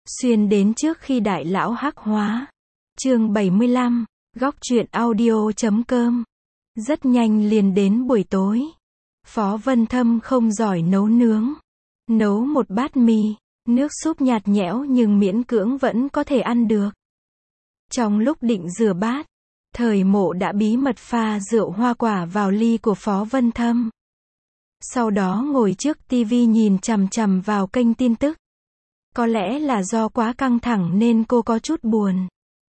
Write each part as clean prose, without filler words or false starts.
Xuyên đến trước khi đại lão hắc hóa. Chương 75, góc truyện audio.com. Rất nhanh liền đến buổi tối. Phó Vân Thâm không giỏi nấu nướng. Nấu một bát mì, nước súp nhạt nhẽo nhưng miễn cưỡng vẫn có thể ăn được. Trong lúc định rửa bát, Thời Mộ đã bí mật pha rượu hoa quả vào ly của Phó Vân Thâm. Sau đó ngồi trước tivi nhìn chằm chằm vào kênh tin tức. Có lẽ là do quá căng thẳng nên cô có chút buồn.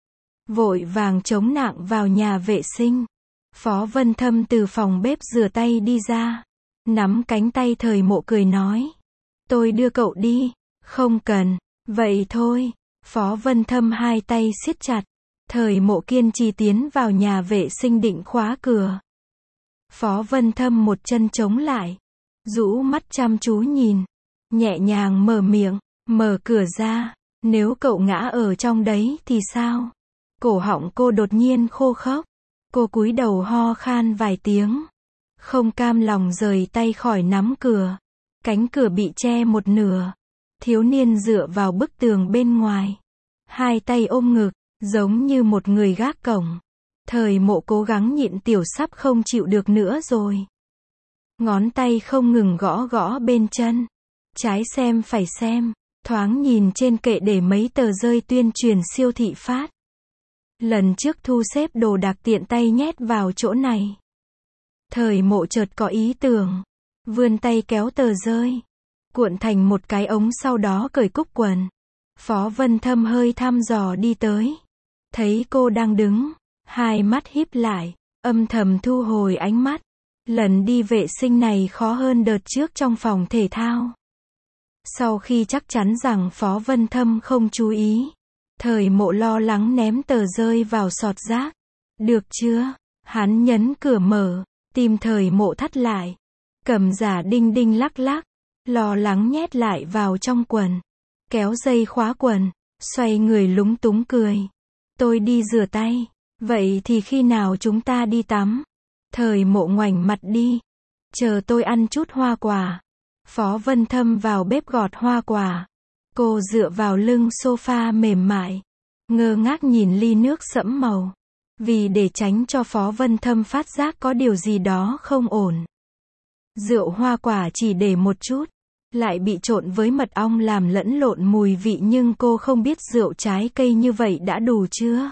Vội vàng chống nạng vào nhà vệ sinh. Phó Vân Thâm từ phòng bếp rửa tay đi ra. Nắm cánh tay Thời Mộ cười nói. Tôi đưa cậu đi. Không cần. Vậy thôi. Phó Vân Thâm hai tay siết chặt. Thời Mộ kiên trì tiến vào nhà vệ sinh định khóa cửa. Phó Vân Thâm một chân chống lại. Rũ mắt chăm chú nhìn. Nhẹ nhàng mở miệng. Mở cửa ra. Nếu cậu ngã ở trong đấy thì sao? Cổ họng cô đột nhiên khô khốc. Cô cúi đầu ho khan vài tiếng. Không cam lòng rời tay khỏi nắm cửa. Cánh cửa bị che một nửa. Thiếu niên dựa vào bức tường bên ngoài. Hai tay ôm ngực, giống như một người gác cổng. Thời Mộ cố gắng nhịn tiểu sắp không chịu được nữa rồi. Ngón tay không ngừng gõ gõ bên chân. Trái xem phải xem. Thoáng nhìn trên kệ để mấy tờ rơi tuyên truyền siêu thị phát. Lần trước thu xếp đồ đạc tiện tay nhét vào chỗ này. Thời Mộ chợt có ý tưởng. Vươn tay kéo tờ rơi. Cuộn thành một cái ống sau đó cởi cúc quần. Phó Vân Thâm hơi thăm dò đi tới. Thấy cô đang đứng. Hai mắt híp lại. Âm thầm thu hồi ánh mắt. Lần đi vệ sinh này khó hơn đợt trước trong phòng thể thao. Sau khi chắc chắn rằng Phó Vân Thâm không chú ý. Thời Mộ lo lắng ném tờ rơi vào sọt rác. Được chưa? Hắn nhấn cửa mở. Tim Thời Mộ thắt lại. Cầm giả đinh đinh lắc lắc. Lo lắng nhét lại vào trong quần. Kéo dây khóa quần. Xoay người lúng túng cười. Tôi đi rửa tay. Vậy thì khi nào chúng ta đi tắm? Thời Mộ ngoảnh mặt đi. Chờ tôi ăn chút hoa quả. Phó Vân Thâm vào bếp gọt hoa quả. Cô dựa vào lưng sofa mềm mại. Ngơ ngác nhìn ly nước sẫm màu. Vì để tránh cho Phó Vân Thâm phát giác có điều gì đó không ổn. Rượu hoa quả chỉ để một chút. Lại bị trộn với mật ong làm lẫn lộn mùi vị nhưng cô không biết rượu trái cây như vậy đã đủ chưa?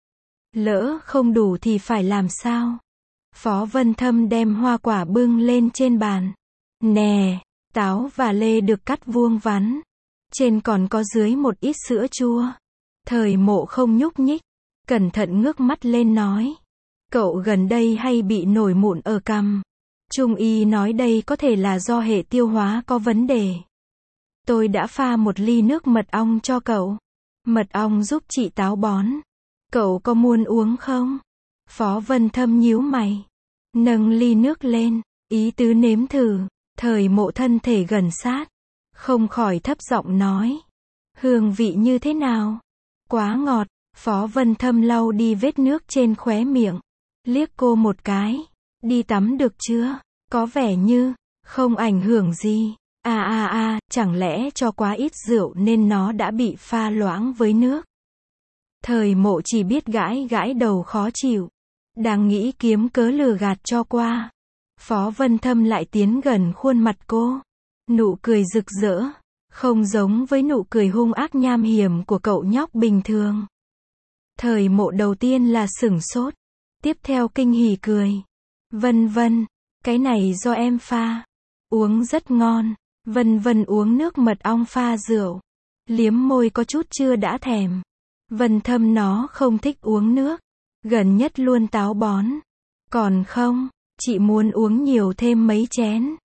Lỡ không đủ thì phải làm sao? Phó Vân Thâm đem hoa quả bưng lên trên bàn. Nè, táo và lê được cắt vuông vắn. Trên còn có dưới một ít sữa chua. Thời Mộ không nhúc nhích. Cẩn thận ngước mắt lên nói. Cậu gần đây hay bị nổi mụn ở cằm. Trung y nói đây có thể là do hệ tiêu hóa có vấn đề. Tôi đã pha một ly nước mật ong cho cậu. Mật ong giúp trị táo bón. Cậu có muốn uống không? Phó Vân Thâm nhíu mày. Nâng ly nước lên. Ý tứ nếm thử. Thời Mộ thân thể gần sát. Không khỏi thấp giọng nói. Hương vị như thế nào? Quá ngọt. Phó Vân Thâm lau đi vết nước trên khóe miệng. Liếc cô một cái. Đi tắm được chưa? Có vẻ như không ảnh hưởng gì. Chẳng lẽ cho quá ít rượu nên nó đã bị pha loãng với nước? Thời Mộ chỉ biết gãi gãi đầu khó chịu. Đang nghĩ kiếm cớ lừa gạt cho qua. Phó Vân Thâm lại tiến gần khuôn mặt cô. Nụ cười rực rỡ. Không giống với nụ cười hung ác nham hiểm của cậu nhóc bình thường. Thời Mộ đầu tiên là sửng sốt. Tiếp theo kinh hỉ cười. Vân Vân, cái này do em pha. Uống rất ngon. Vân Vân uống nước mật ong pha rượu. Liếm môi có chút chưa đã thèm. Vân Thâm nó không thích uống nước. Gần nhất luôn táo bón. Còn không, chị muốn uống nhiều thêm mấy chén.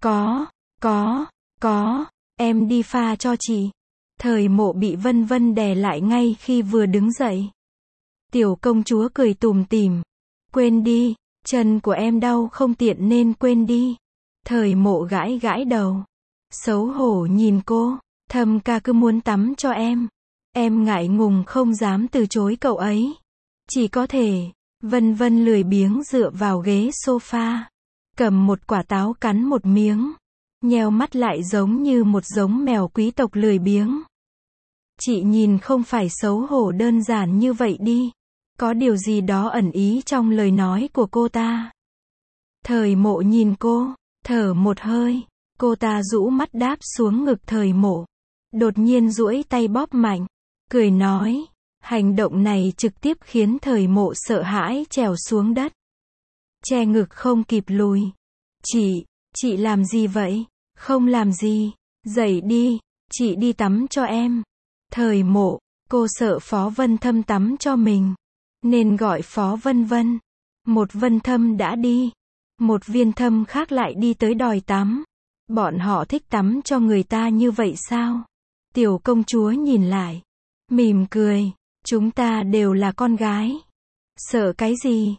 Có, em đi pha cho chị. Thời Mộ bị Vân Vân đè lại ngay khi vừa đứng dậy. Tiểu công chúa cười tủm tỉm. Quên đi, chân của em đau không tiện nên quên đi. Thời Mộ gãi gãi đầu. Xấu hổ nhìn cô. Thâm ca cứ muốn tắm cho em. Em ngại ngùng không dám từ chối cậu ấy. Chỉ có thể. Vân Vân lười biếng dựa vào ghế sofa. Cầm một quả táo cắn một miếng. Nheo mắt lại giống như một giống mèo quý tộc lười biếng. Chị nhìn không phải xấu hổ đơn giản như vậy đi. Có điều gì đó ẩn ý trong lời nói của cô ta. Thời Mộ nhìn cô, thở một hơi. Cô ta rũ mắt đáp xuống ngực Thời Mộ. Đột nhiên duỗi tay bóp mạnh. Cười nói. Hành động này trực tiếp khiến Thời Mộ sợ hãi trèo xuống đất. Che ngực không kịp lùi. Chị làm gì vậy? Không làm gì. Dậy đi, chị đi tắm cho em. Thời Mộ, cô sợ Phó Vân Thâm tắm cho mình. Nên gọi Phó Vân Vân. Một Vân Thâm đã đi. Một Viên Thâm khác lại đi tới đòi tắm. Bọn họ thích tắm cho người ta như vậy sao? Tiểu công chúa nhìn lại. Mỉm cười. Chúng ta đều là con gái. Sợ cái gì?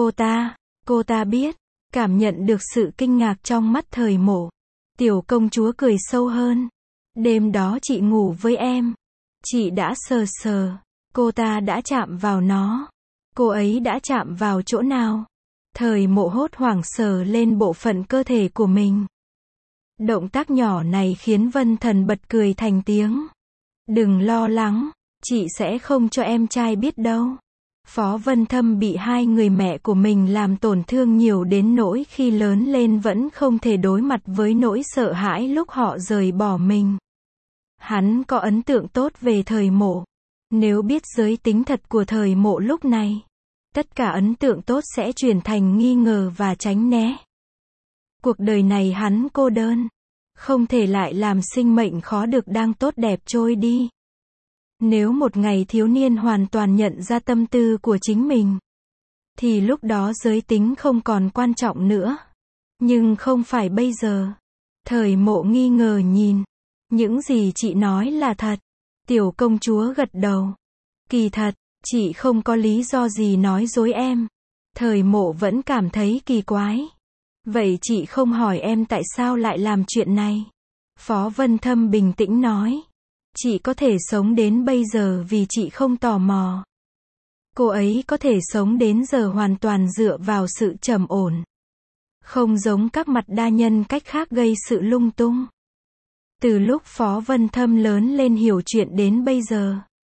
Cô ta biết. Cảm nhận được sự kinh ngạc trong mắt Thời Mộ. Tiểu công chúa cười sâu hơn. Đêm đó chị ngủ với em. Chị đã sờ. Cô ta đã chạm vào nó. Cô ấy đã chạm vào chỗ nào? Thời Mộ hốt hoảng sờ lên bộ phận cơ thể của mình. Động tác nhỏ này khiến Vân Thần bật cười thành tiếng. Đừng lo lắng, chị sẽ không cho em trai biết đâu. Phó Vân Thâm bị hai người mẹ của mình làm tổn thương nhiều đến nỗi khi lớn lên vẫn không thể đối mặt với nỗi sợ hãi lúc họ rời bỏ mình. Hắn có ấn tượng tốt về Thời Mộ. Nếu biết giới tính thật của Thời Mộ lúc này, tất cả ấn tượng tốt sẽ chuyển thành nghi ngờ và tránh né. Cuộc đời này hắn cô đơn, không thể lại làm sinh mệnh khó được đang tốt đẹp trôi đi. Nếu một ngày thiếu niên hoàn toàn nhận ra tâm tư của chính mình, thì lúc đó giới tính không còn quan trọng nữa. Nhưng không phải bây giờ. Thời Mộ nghi ngờ nhìn. Những gì chị nói là thật. Tiểu công chúa gật đầu. Kỳ thật, chị không có lý do gì nói dối em. Thời Mộ vẫn cảm thấy kỳ quái. Vậy chị không hỏi em tại sao lại làm chuyện này? Phó Vân Thâm bình tĩnh nói. Chị có thể sống đến bây giờ vì chị không tò mò. Cô ấy có thể sống đến giờ hoàn toàn dựa vào sự trầm ổn. Không giống các mặt đa nhân cách khác gây sự lung tung. Từ lúc Phó Vân Thâm lớn lên hiểu chuyện đến bây giờ.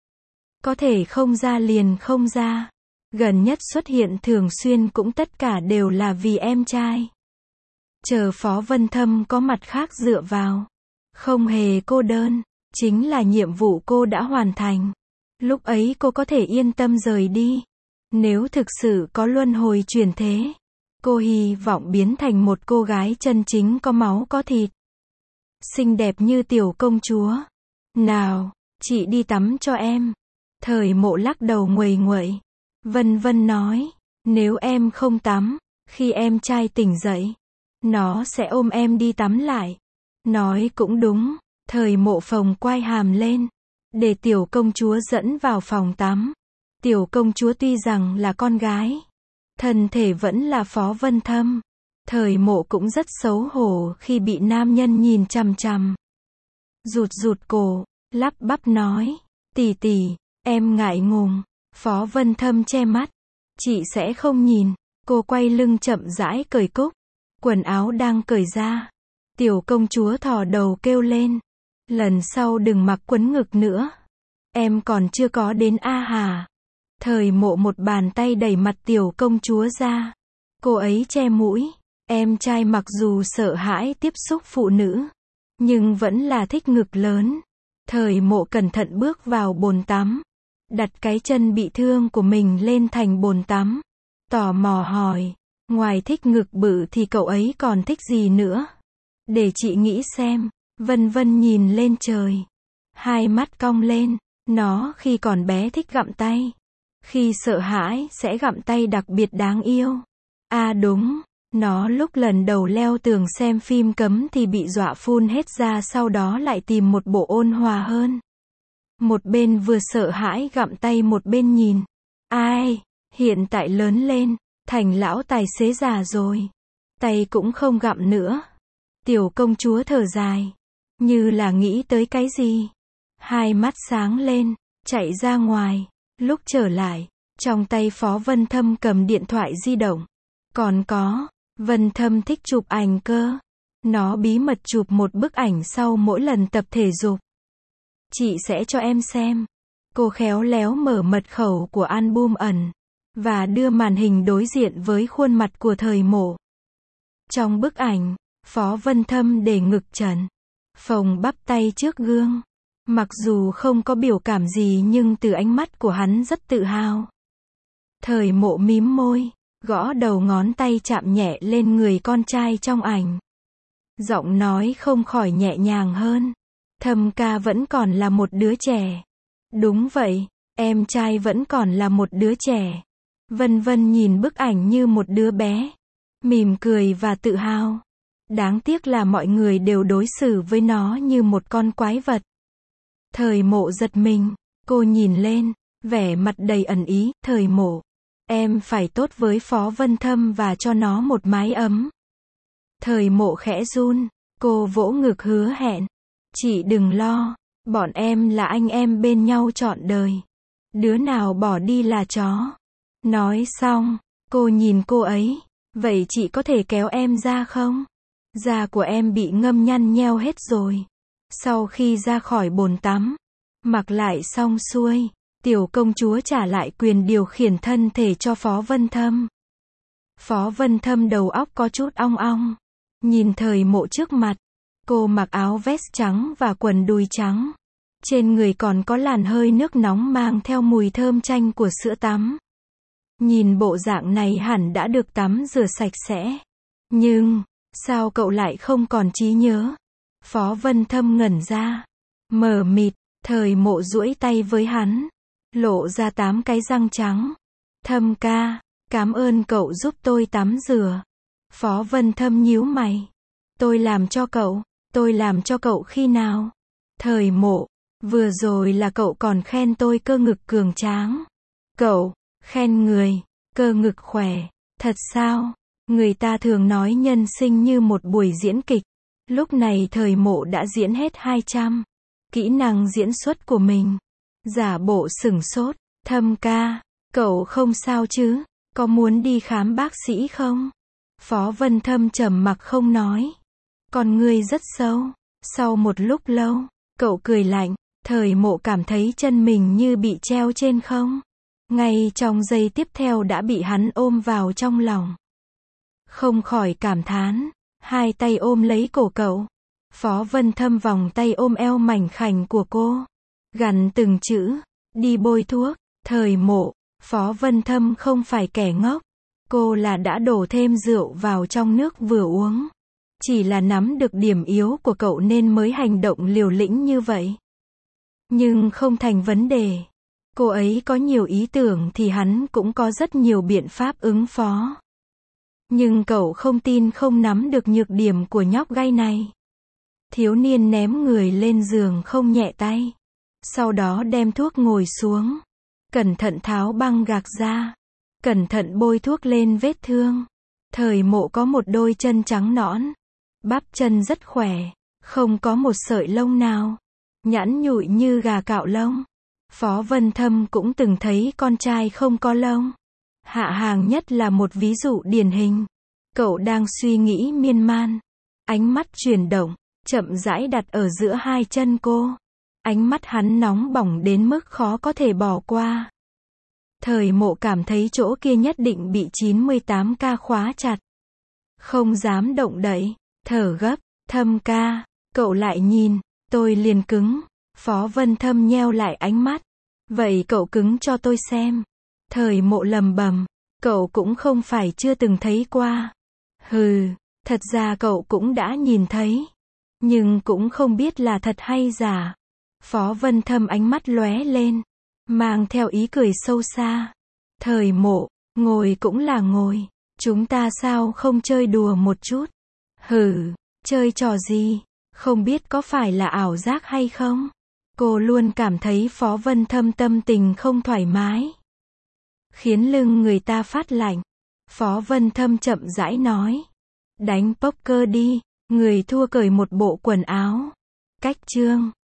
Có thể không ra liền không ra. Gần nhất xuất hiện thường xuyên cũng tất cả đều là vì em trai. Chờ Phó Vân Thâm có mặt khác dựa vào. Không hề cô đơn. Chính là nhiệm vụ cô đã hoàn thành. Lúc ấy cô có thể yên tâm rời đi. Nếu thực sự có luân hồi chuyển thế, cô hy vọng biến thành một cô gái chân chính có máu có thịt. Xinh đẹp như tiểu công chúa. Nào, chị đi tắm cho em. Thời Mộ lắc đầu nguầy nguậy. Vân Vân nói, nếu em không tắm, khi em trai tỉnh dậy, nó sẽ ôm em đi tắm lại. Nói cũng đúng. Thời Mộ phồng quai hàm lên, để tiểu công chúa dẫn vào phòng tắm. Tiểu công chúa tuy rằng là con gái, thân thể vẫn là Phó Vân Thâm. Thời Mộ cũng rất xấu hổ khi bị nam nhân nhìn chằm chằm. Rụt cổ, lắp bắp nói, tỷ, em ngại ngùng. Phó Vân Thâm che mắt, chị sẽ không nhìn. Cô quay lưng chậm rãi cởi cúc, quần áo đang cởi ra. Tiểu công chúa thò đầu kêu lên. Lần sau đừng mặc quấn ngực nữa. Em còn chưa có đến a hà. Thời Mộ một bàn tay đẩy mặt tiểu công chúa ra. Cô ấy che mũi. Em trai mặc dù sợ hãi tiếp xúc phụ nữ, nhưng vẫn là thích ngực lớn. Thời Mộ cẩn thận bước vào bồn tắm. Đặt cái chân bị thương của mình lên thành bồn tắm. Tò mò hỏi. Ngoài thích ngực bự thì cậu ấy còn thích gì nữa? Để chị nghĩ xem. Vân Vân nhìn lên trời. Hai mắt cong lên. Nó khi còn bé thích gặm tay. Khi sợ hãi sẽ gặm tay đặc biệt đáng yêu. À đúng. Nó lúc lần đầu leo tường xem phim cấm thì bị dọa phun hết ra, sau đó lại tìm một bộ ôn hòa hơn. Một bên vừa sợ hãi gặm tay một bên nhìn. Ai, hiện tại lớn lên, thành lão tài xế già rồi. Tay cũng không gặm nữa. Tiểu công chúa thở dài. Như là nghĩ tới cái gì. Hai mắt sáng lên, chạy ra ngoài. Lúc trở lại, trong tay Phó Vân Thâm cầm điện thoại di động. Còn có, Vân Thâm thích chụp ảnh cơ. Nó bí mật chụp một bức ảnh sau mỗi lần tập thể dục. Chị sẽ cho em xem. Cô khéo léo mở mật khẩu của album ẩn, và đưa màn hình đối diện với khuôn mặt của Thời Mộ. Trong bức ảnh, Phó Vân Thâm để ngực trần, phồng bắp tay trước gương. Mặc dù không có biểu cảm gì nhưng từ ánh mắt của hắn rất tự hào. Thời Mộ mím môi, gõ đầu ngón tay chạm nhẹ lên người con trai trong ảnh. Giọng nói không khỏi nhẹ nhàng hơn. Thâm ca vẫn còn là một đứa trẻ. Đúng vậy, em trai vẫn còn là một đứa trẻ. Vân Vân nhìn bức ảnh như một đứa bé, mỉm cười và tự hào. Đáng tiếc là mọi người đều đối xử với nó như một con quái vật. Thời Mộ giật mình, cô nhìn lên, vẻ mặt đầy ẩn ý. Thời Mộ, em phải tốt với Phó Vân Thâm và cho nó một mái ấm. Thời Mộ khẽ run, cô vỗ ngực hứa hẹn. Chị đừng lo, bọn em là anh em bên nhau trọn đời. Đứa nào bỏ đi là chó. Nói xong, cô nhìn cô ấy. Vậy chị có thể kéo em ra không? Da của em bị ngâm nhăn nheo hết rồi. Sau khi ra khỏi bồn tắm, mặc lại xong xuôi, tiểu công chúa trả lại quyền điều khiển thân thể cho Phó Vân Thâm. Phó Vân Thâm đầu óc có chút ong ong. Nhìn Thời Mộ trước mặt. Cô mặc áo vest trắng và quần đùi trắng. Trên người còn có làn hơi nước nóng mang theo mùi thơm chanh của sữa tắm. Nhìn bộ dạng này hẳn đã được tắm rửa sạch sẽ. Nhưng, sao cậu lại không còn trí nhớ? Phó Vân Thâm ngẩn ra. Mờ mịt, Thời Mộ duỗi tay với hắn. Lộ ra 8 cái răng trắng. Thâm ca, cảm ơn cậu giúp tôi tắm rửa. Phó Vân Thâm nhíu mày. Tôi làm cho cậu khi nào? Thời Mộ, vừa rồi là cậu còn khen tôi cơ ngực cường tráng. Cậu, khen người, cơ ngực khỏe. Thật sao? Người ta thường nói nhân sinh như một buổi diễn kịch. Lúc này Thời Mộ đã diễn hết 200 kỹ năng diễn xuất của mình. Giả bộ sửng sốt. Thâm ca, cậu không sao chứ? Có muốn đi khám bác sĩ không? Phó Vân Thâm trầm mặc không nói. Con ngươi rất sâu. Sau một lúc lâu, cậu cười lạnh. Thời Mộ cảm thấy chân mình như bị treo trên không. Ngay trong giây tiếp theo đã bị hắn ôm vào trong lòng. Không khỏi cảm thán. Hai tay ôm lấy cổ cậu. Phó Vân Thâm vòng tay ôm eo mảnh khảnh của cô. Gằn từng chữ. Đi bôi thuốc. Thời Mộ, Phó Vân Thâm không phải kẻ ngốc. Cô là đã đổ thêm rượu vào trong nước vừa uống. Chỉ là nắm được điểm yếu của cậu nên mới hành động liều lĩnh như vậy. Nhưng không thành vấn đề. Cô ấy có nhiều ý tưởng thì hắn cũng có rất nhiều biện pháp ứng phó. Nhưng cậu không tin không nắm được nhược điểm của nhóc gai này. Thiếu niên ném người lên giường không nhẹ tay. Sau đó đem thuốc ngồi xuống. Cẩn thận tháo băng gạc ra. Cẩn thận bôi thuốc lên vết thương. Thời Mộ có một đôi chân trắng nõn. Bắp chân rất khỏe. Không có một sợi lông nào. Nhẵn nhụi như gà cạo lông. Phó Vân Thâm cũng từng thấy con trai không có lông. Hạ Hàng Nhất là một ví dụ điển hình. Cậu đang suy nghĩ miên man. Ánh mắt chuyển động, chậm rãi đặt ở giữa hai chân cô. Ánh mắt hắn nóng bỏng đến mức khó có thể bỏ qua. Thời Mộ cảm thấy chỗ kia nhất định bị 98K khóa chặt. Không dám động đậy, thở gấp. Thâm ca, cậu lại nhìn, tôi liền cứng. Phó Vân Thâm nheo lại ánh mắt. Vậy cậu cứng cho tôi xem. Thời Mộ lầm bầm. Cậu cũng không phải chưa từng thấy qua. Hừ, thật ra cậu cũng đã nhìn thấy. Nhưng cũng không biết là thật hay giả. Phó Vân Thâm ánh mắt lóe lên. Mang theo ý cười sâu xa. Thời Mộ, ngồi cũng là ngồi. Chúng ta sao không chơi đùa một chút? Hừ, chơi trò gì? Không biết có phải là ảo giác hay không? Cô luôn cảm thấy Phó Vân Thâm tâm tình không thoải mái. Khiến lưng người ta phát lạnh. Phó Vân Thâm chậm rãi nói. Đánh poker đi. Người thua cởi một bộ quần áo. Cách chương.